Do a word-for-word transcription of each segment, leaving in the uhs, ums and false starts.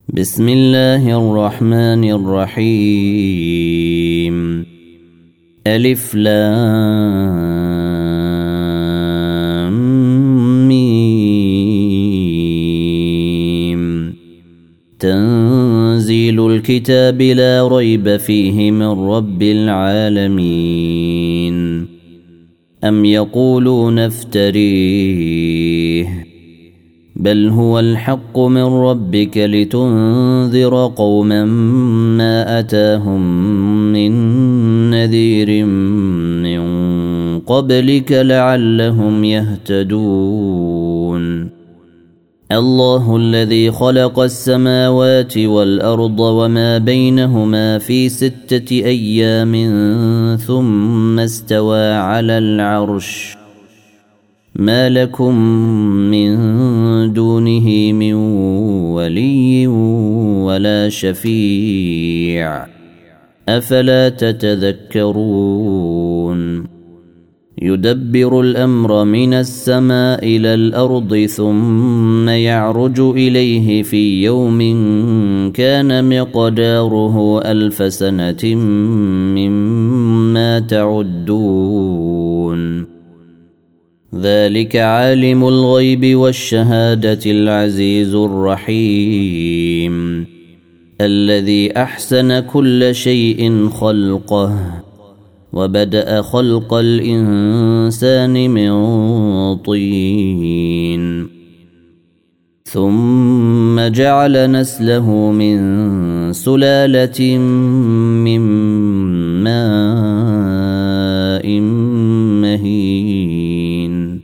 بسم الله الرحمن الرحيم. ألف لام ميم. تنزيل الكتاب لا ريب فيه من رب العالمين. أم يقولون افتريه بل هو الحق من ربك لتنذر قوما ما أتاهم من نذير من قبلك لعلهم يهتدون. الله الذي خلق السماوات والأرض وما بينهما في ستة أيام ثم استوى على العرش ما لكم من دونه من ولي ولا شفيع أفلا تتذكرون. يدبر الأمر من السماء إلى الأرض ثم يعرج إليه في يوم كان مقداره ألف سنة مما تعدون. ذلك عالم الغيب والشهادة العزيز الرحيم الذي أحسن كل شيء خلقه وبدأ خلق الإنسان من طين ثم جعل نسله من سلالة من ماء مهين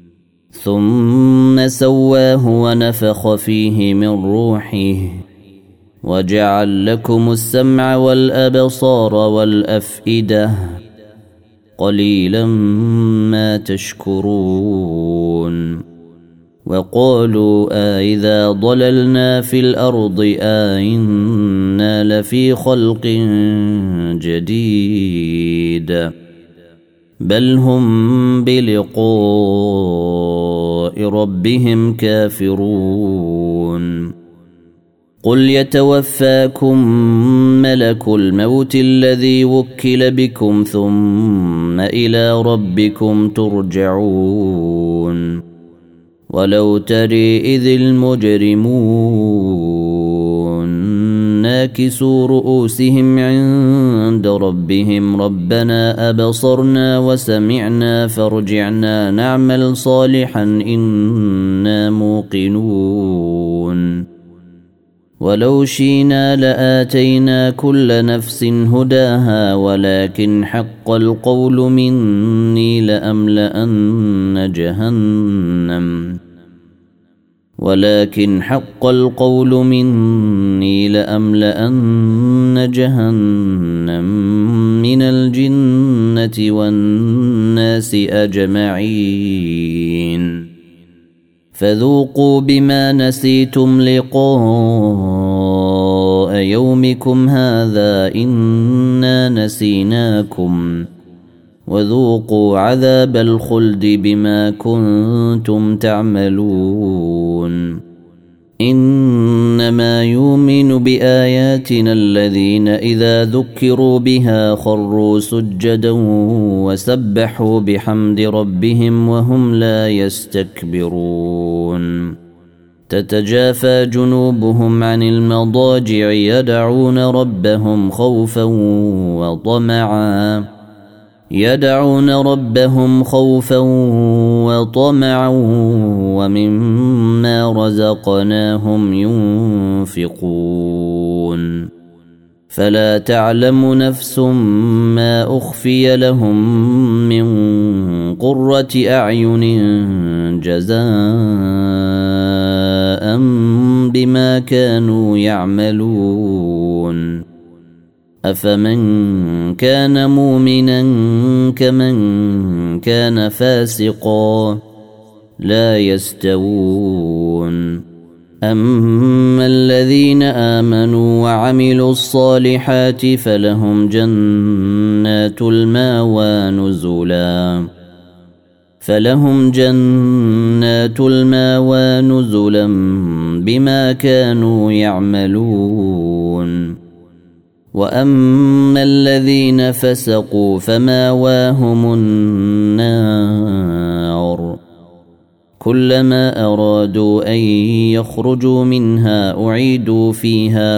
ثم سواه ونفخ فيه من روحه وجعل لكم السمع والأبصار والأفئدة قليلا ما تشكرون. وقالوا أإذا ضللنا في الأرض أإنا لفي خلق جديد بل هم بلقاء ربهم كافرون. قل يتوفاكم ملك الموت الذي وكل بكم ثم إلى ربكم ترجعون. ولو تري إذ المجرمون ناكسوا رؤوسهم عند ربهم ربنا أبصرنا وسمعنا فارجعنا نعمل صالحا إنا موقنون. ولو شئنا لآتينا كل نفس هداها ولكن حق القول مني لأملأن جهنم ولكن حق القول مني لأملأن جهنم من الجنة والناس أجمعين. فذوقوا بما نسيتم لقاء يومكم هذا إنا نسيناكم وذوقوا عذاب الخلد بما كنتم تعملون. إنما يؤمن بآياتنا الذين إذا ذكروا بها خروا سجدا وسبحوا بحمد ربهم وهم لا يستكبرون. تتجافى جنوبهم عن المضاجع يدعون ربهم خوفا وطمعا يدعون ربهم خوفا وطمعا ومما رزقناهم ينفقون. فلا تعلم نفس ما أخفي لهم من قرة أعين جزاء بما كانوا يعملون. أفمن كان مؤمنا كمن كان فاسقا لا يستوون. أما الذين آمنوا وعملوا الصالحات فلهم جنات المأوى نزلا فلهم جنات الماوى نزلا بما كانوا يعملون وأما الذين فسقوا فماواهم النار كلما أرادوا أن يخرجوا منها أعيدوا فيها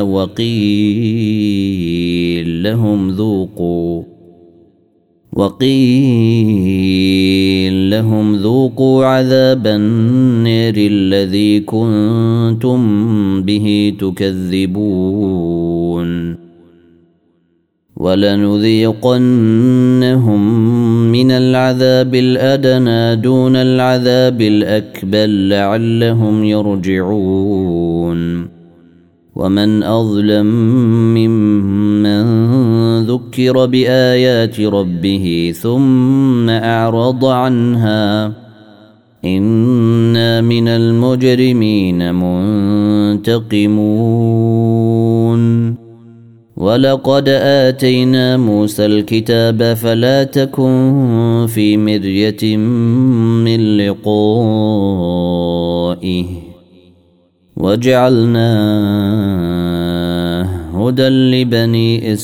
وقيل لهم ذوقوا وقيل لهم ذوقوا عذاب النار الذي كنتم به تكذبون ولنذيقنهم من العذاب الأدنى دون العذاب الأكبر لعلهم يرجعون ومن أظلم ممن ذكر بآيات ربه ثم أعرض عنها إنا من المجرمين منتقمون ولقد آتينا موسى الكتاب فلا تكن في مرية من لقائه وجعلناه هدى لبني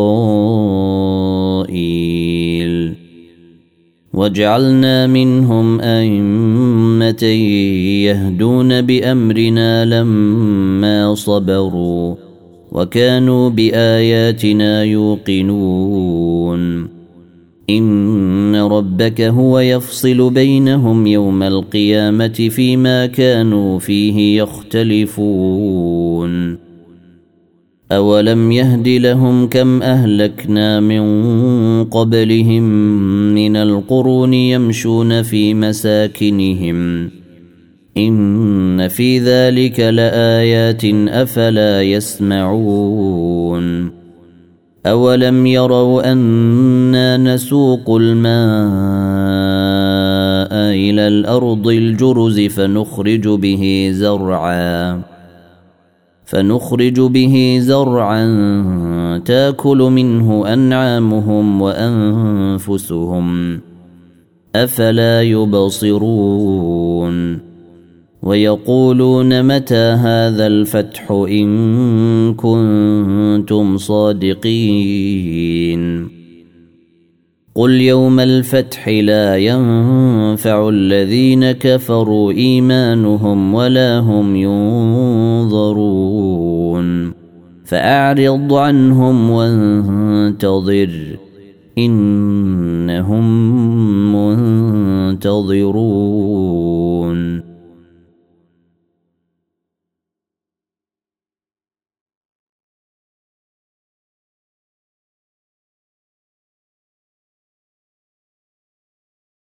إسرائيل وجعلنا منهم أئمة يهدون بأمرنا لما صبروا وكانوا بآياتنا يوقنون إن ربك هو يفصل بينهم يوم القيامة فيما كانوا فيه يختلفون أولم يهد لهم كم أهلكنا من قبلهم من القرون يمشون في مساكنهم إن في ذلك لآيات أفلا يسمعون أولم يروا أنا نسوق الماء إلى الأرض الجرز فنخرج به زرعا فنخرج به زرعا تاكل منه أنعامهم وأنفسهم أفلا يبصرون ويقولون متى هذا الفتح إن كنتم صادقين قل يوم الفتح لا ينفع الذين كفروا إيمانهم ولا هم ينظرون فأعرض عنهم وانتظر إنهم منتظرون